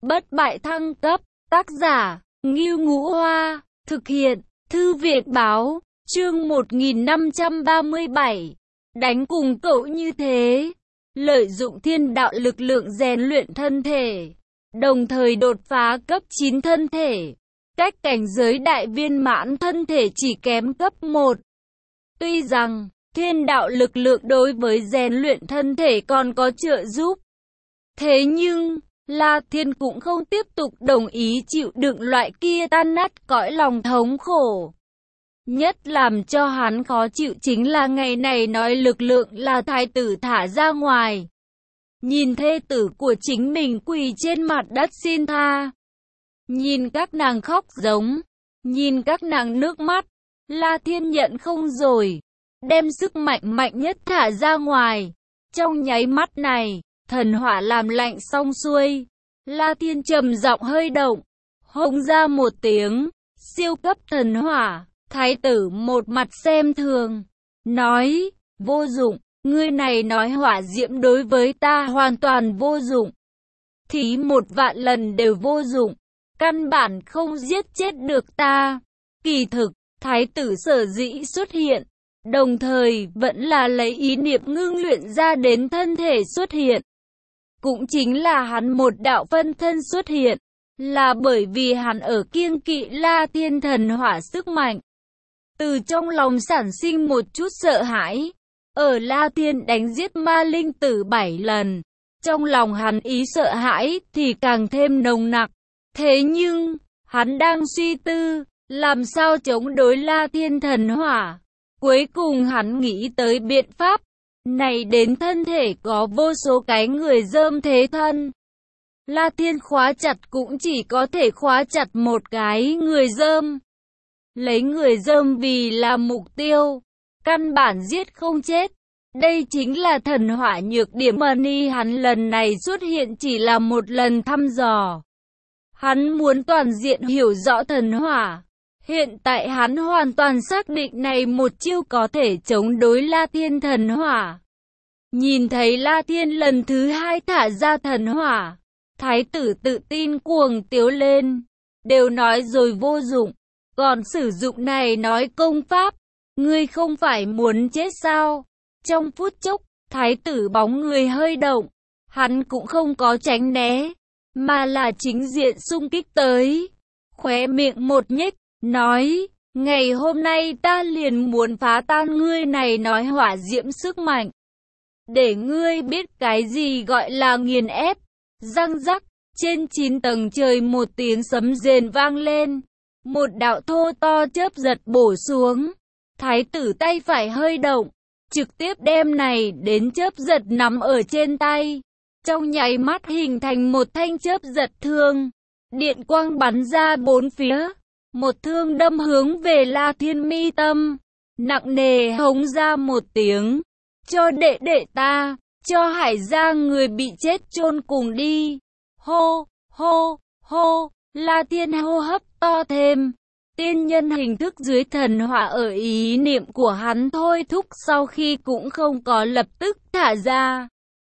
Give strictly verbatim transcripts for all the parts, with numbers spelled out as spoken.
Bất bại thăng cấp, tác giả, Ngưu Ngũ Hoa, thực hiện, Thư viện Báo, chương một nghìn năm trăm ba mươi bảy. Đánh cùng cậu như thế, lợi dụng thiên đạo lực lượng rèn luyện thân thể, đồng thời đột phá cấp chín thân thể, cách cảnh giới đại viên mãn thân thể chỉ kém cấp một. Tuy rằng, thiên đạo lực lượng đối với rèn luyện thân thể còn có trợ giúp, thế nhưng La Thiên cũng không tiếp tục đồng ý chịu đựng loại kia tan nát cõi lòng thống khổ. Nhất làm cho hắn khó chịu chính là ngày này nói lực lượng là thái tử thả ra ngoài. Nhìn thê tử của chính mình quỳ trên mặt đất xin tha. Nhìn các nàng khóc giống. Nhìn các nàng nước mắt. La Thiên nhận không rồi. Đem sức mạnh mạnh nhất thả ra ngoài. Trong nháy mắt này, thần hỏa làm lạnh xong xuôi. La Thiên trầm giọng hơi động. Hống ra một tiếng. Siêu cấp thần hỏa. Thái tử một mặt xem thường. Nói, vô dụng. Ngươi này nói hỏa diễm đối với ta hoàn toàn vô dụng. Thí một vạn lần đều vô dụng. Căn bản không giết chết được ta. Kỳ thực, thái tử sở dĩ xuất hiện. Đồng thời vẫn là lấy ý niệm ngưng luyện ra đến thân thể xuất hiện. Cũng chính là hắn một đạo phân thân xuất hiện. Là bởi vì hắn ở kiêng kỵ La Thiên thần hỏa sức mạnh. Từ trong lòng sản sinh một chút sợ hãi. Ở La Thiên đánh giết ma linh tử bảy lần. Trong lòng hắn ý sợ hãi thì càng thêm nồng nặc. Thế nhưng, hắn đang suy tư, làm sao chống đối La Thiên thần hỏa. Cuối cùng hắn nghĩ tới biện pháp. Này đến thân thể có vô số cái người dơm thế thân. La Thiên khóa chặt cũng chỉ có thể khóa chặt một cái người dơm. Lấy người dơm vì là mục tiêu. Căn bản giết không chết. Đây chính là thần hỏa nhược điểm mà ni hắn lần này xuất hiện chỉ là một lần thăm dò. Hắn muốn toàn diện hiểu rõ thần hỏa. Hiện tại hắn hoàn toàn xác định này một chiêu có thể chống đối La Thiên thần hỏa. Nhìn thấy La Thiên lần thứ hai thả ra thần hỏa. Thái tử tự tin cuồng tiếu lên. Đều nói rồi vô dụng. Còn sử dụng này nói công pháp. Ngươi không phải muốn chết sao? Trong phút chốc, thái tử bóng người hơi động. Hắn cũng không có tránh né. Mà là chính diện xung kích tới. Khóe miệng một nhếch. Nói, ngày hôm nay ta liền muốn phá tan ngươi này nói hỏa diễm sức mạnh. Để ngươi biết cái gì gọi là nghiền ép. Răng rắc, trên chín tầng trời một tiếng sấm rền vang lên. Một đạo thô to chớp giật bổ xuống. Thái tử tay phải hơi động. Trực tiếp đem này đến chớp giật nắm ở trên tay. Trong nháy mắt hình thành một thanh chớp giật thương. Điện quang bắn ra bốn phía. Một thương đâm hướng về La Thiên mi tâm. Nặng nề hống ra một tiếng. Cho đệ đệ ta. Cho Hải gia người bị chết chôn cùng đi. Hô, hô, hô. La Thiên hô hấp to thêm. Tiên nhân hình thức dưới thần hỏa ở ý niệm của hắn thôi thúc sau khi cũng không có lập tức thả ra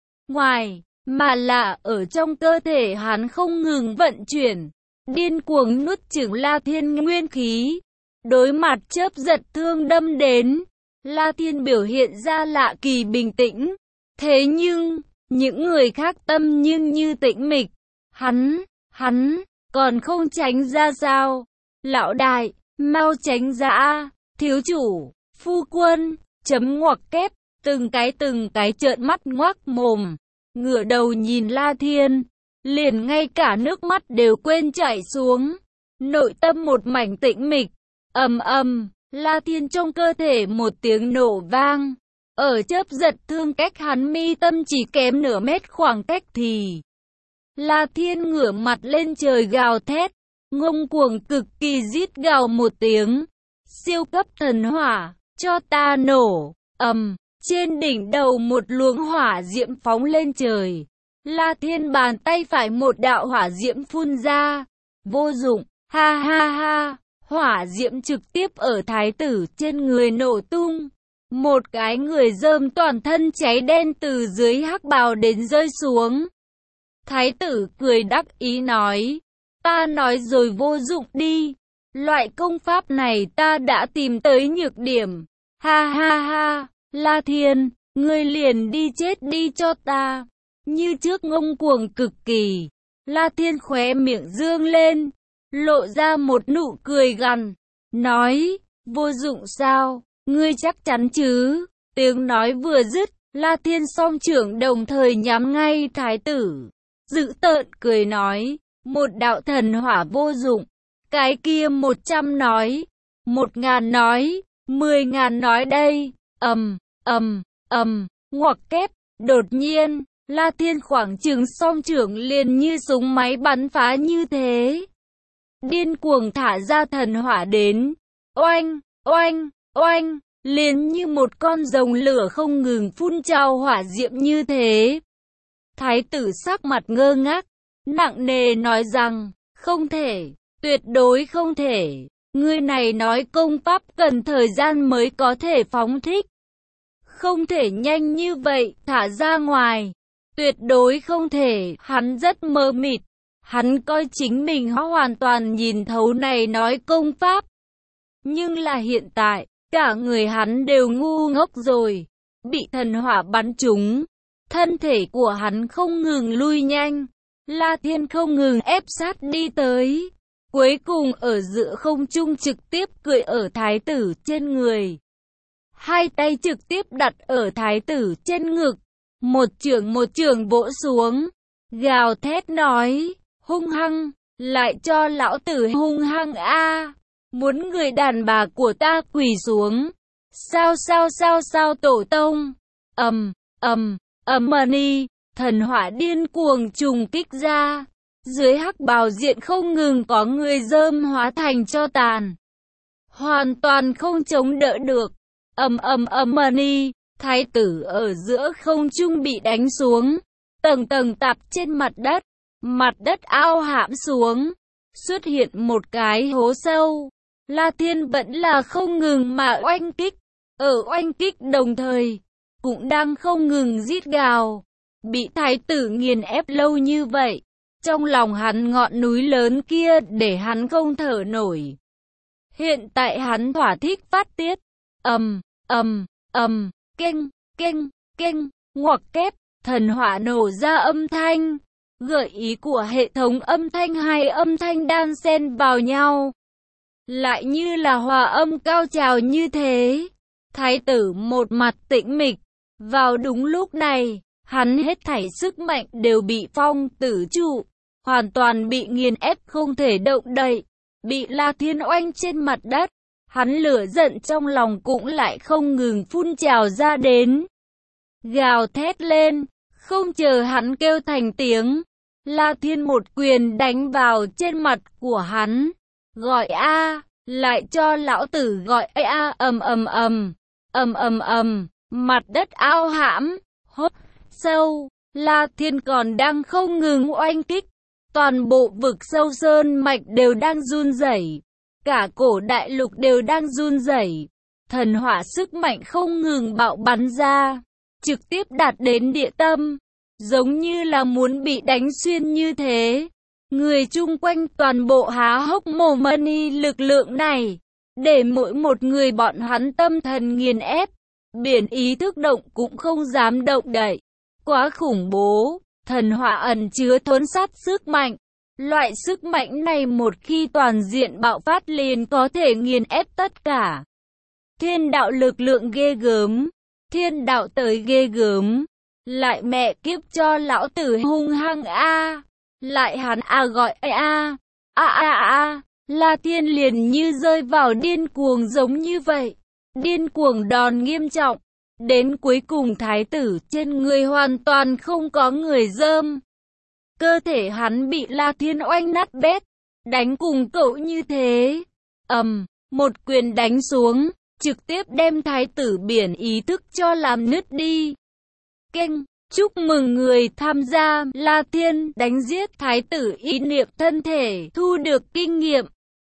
ngoài, mà là ở trong cơ thể hắn không ngừng vận chuyển, điên cuồng nuốt chửng La Thiên nguyên khí. Đối mặt chớp giật thương đâm đến, La Thiên biểu hiện ra lạ kỳ bình tĩnh. Thế nhưng, những người khác tâm nhưng như tĩnh mịch. Hắn, hắn, còn không tránh ra sao? Lão đại, mau tránh ra, thiếu chủ, phu quân, chấm ngoặc kép, từng cái từng cái trợn mắt ngoác mồm, ngửa đầu nhìn La Thiên, liền ngay cả nước mắt đều quên chảy xuống, nội tâm một mảnh tĩnh mịch, ầm ầm, La Thiên trong cơ thể một tiếng nổ vang, ở chớp giật thương cách hắn mi tâm chỉ kém nửa mét khoảng cách thì, La Thiên ngửa mặt lên trời gào thét. Ngông cuồng cực kỳ rít gào một tiếng. Siêu cấp thần hỏa, cho ta nổ, ầm, trên đỉnh đầu một luồng hỏa diễm phóng lên trời. La Thiên bàn tay phải một đạo hỏa diễm phun ra. Vô dụng, ha ha ha, hỏa diễm trực tiếp ở thái tử trên người nổ tung. Một cái người dơm toàn thân cháy đen từ dưới hắc bào đến rơi xuống. Thái tử cười đắc ý nói, ta nói rồi vô dụng đi. Loại công pháp này ta đã tìm tới nhược điểm. Ha ha ha, La Thiên, ngươi liền đi chết đi cho ta. Như trước ngông cuồng cực kỳ. La Thiên khóe miệng dương lên, lộ ra một nụ cười gằn, nói, vô dụng sao, ngươi chắc chắn chứ? Tiếng nói vừa dứt, La Thiên song trưởng đồng thời nhắm ngay thái tử. Dữ tợn cười nói, một đạo thần hỏa vô dụng. Cái kia một trăm nói, một ngàn nói, mười ngàn nói đây. Ầm, ầm, ầm, ngoặc kép, đột nhiên, La Thiên khoảng chừng song trưởng liền như súng máy bắn phá như thế. Điên cuồng thả ra thần hỏa đến. Oanh, oanh, oanh, liền như một con rồng lửa không ngừng phun trào hỏa diệm như thế. Thái tử sắc mặt ngơ ngác, nặng nề nói rằng, không thể, tuyệt đối không thể. Người này nói công pháp cần thời gian mới có thể phóng thích. Không thể nhanh như vậy, thả ra ngoài. Tuyệt đối không thể, hắn rất mơ mịt. Hắn coi chính mình hoàn toàn nhìn thấu này nói công pháp. Nhưng là hiện tại, cả người hắn đều ngu ngốc rồi. Bị thần hỏa bắn trúng. Thân thể của hắn không ngừng lui nhanh. La Thiên không ngừng ép sát đi tới. Cuối cùng ở giữa không trung trực tiếp cười ở thái tử trên người. Hai tay trực tiếp đặt ở thái tử trên ngực. Một chưởng một chưởng vỗ xuống. Gào thét nói, hung hăng, lại cho lão tử hung hăng a. Muốn người đàn bà của ta quỳ xuống. Sao sao sao sao tổ tông. Ầm, ầm, ầm mani, thần hỏa điên cuồng trùng kích ra. Dưới hắc bào diện không ngừng có người rơm hóa thành tro tàn. Hoàn toàn không chống đỡ được. Ầm ầm ầm mani, thái tử ở giữa không trung bị đánh xuống. Tầng tầng tạp trên mặt đất. Mặt đất ao hãm xuống. Xuất hiện một cái hố sâu. La Thiên vẫn là không ngừng mà oanh kích. Ở oanh kích đồng thời, cũng đang không ngừng rít gào. Bị thái tử nghiền ép lâu như vậy. Trong lòng hắn ngọn núi lớn kia để hắn không thở nổi. Hiện tại hắn thỏa thích phát tiết. Ầm, ầm, ầm, keng, keng, keng, ngoặc kép, thần hỏa nổ ra âm thanh. Gợi ý của hệ thống âm thanh hai âm thanh đan xen vào nhau. Lại như là hòa âm cao trào như thế. Thái tử một mặt tĩnh mịch. Vào đúng lúc này, hắn hết thảy sức mạnh đều bị phong tử trụ. Hoàn toàn bị nghiền ép không thể động đậy. Bị La Thiên oanh trên mặt đất. Hắn lửa giận trong lòng cũng lại không ngừng phun trào ra đến. Gào thét lên. Không chờ hắn kêu thành tiếng. La Thiên một quyền đánh vào trên mặt của hắn. Gọi a, lại cho lão tử gọi a, ầm ầm ầm, ầm ầm ầm, mặt đất ao hãm, hốt sâu. La Thiên còn đang không ngừng oanh kích. Toàn bộ vực sâu sơn mạch đều đang run rẩy. Cả cổ đại lục đều đang run rẩy. Thần hỏa sức mạnh không ngừng bạo bắn ra. Trực tiếp đạt đến địa tâm. Giống như là muốn bị đánh xuyên như thế. Người chung quanh toàn bộ há hốc mồm mani lực lượng này. Để mỗi một người bọn hắn tâm thần nghiền ép. Biển ý thức động cũng không dám động đậy. Quá khủng bố. Thần hỏa ẩn chứa thốn sát sức mạnh. Loại sức mạnh này một khi toàn diện bạo phát liền có thể nghiền ép tất cả. Thiên đạo lực lượng ghê gớm. Thiên đạo tới ghê gớm. Lại mẹ kiếp cho lão tử hung hăng a. Lại hắn a gọi a. A a a. La Thiên liền như rơi vào điên cuồng giống như vậy. Điên cuồng đòn nghiêm trọng. Đến cuối cùng thái tử trên người hoàn toàn không có người rơm. Cơ thể hắn bị La Thiên oanh nát bét. Đánh cùng cậu như thế. Ầm, một quyền đánh xuống. Trực tiếp đem thái tử biển ý thức cho làm nứt đi. Keng, chúc mừng người tham gia La Thiên đánh giết thái tử ý niệm thân thể thu được kinh nghiệm.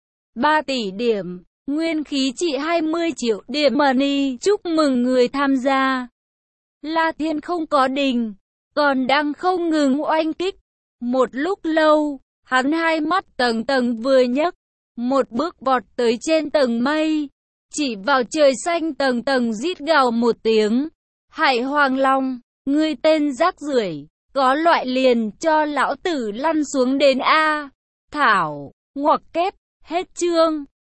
ba tỷ điểm. Nguyên khí trị hai mươi triệu điểm money. Chúc mừng người tham gia. La Thiên không có đình. Còn đang không ngừng oanh kích. Một lúc lâu, hắn hai mắt tầng tầng vừa nhấc, một bước vọt tới trên tầng mây, chỉ vào trời xanh tầng tầng rít gào một tiếng. Hải Hoàng Long, ngươi tên rác rưởi, có loại liền cho lão tử lăn xuống đến A. Thảo, ngoặc kép, hết chương.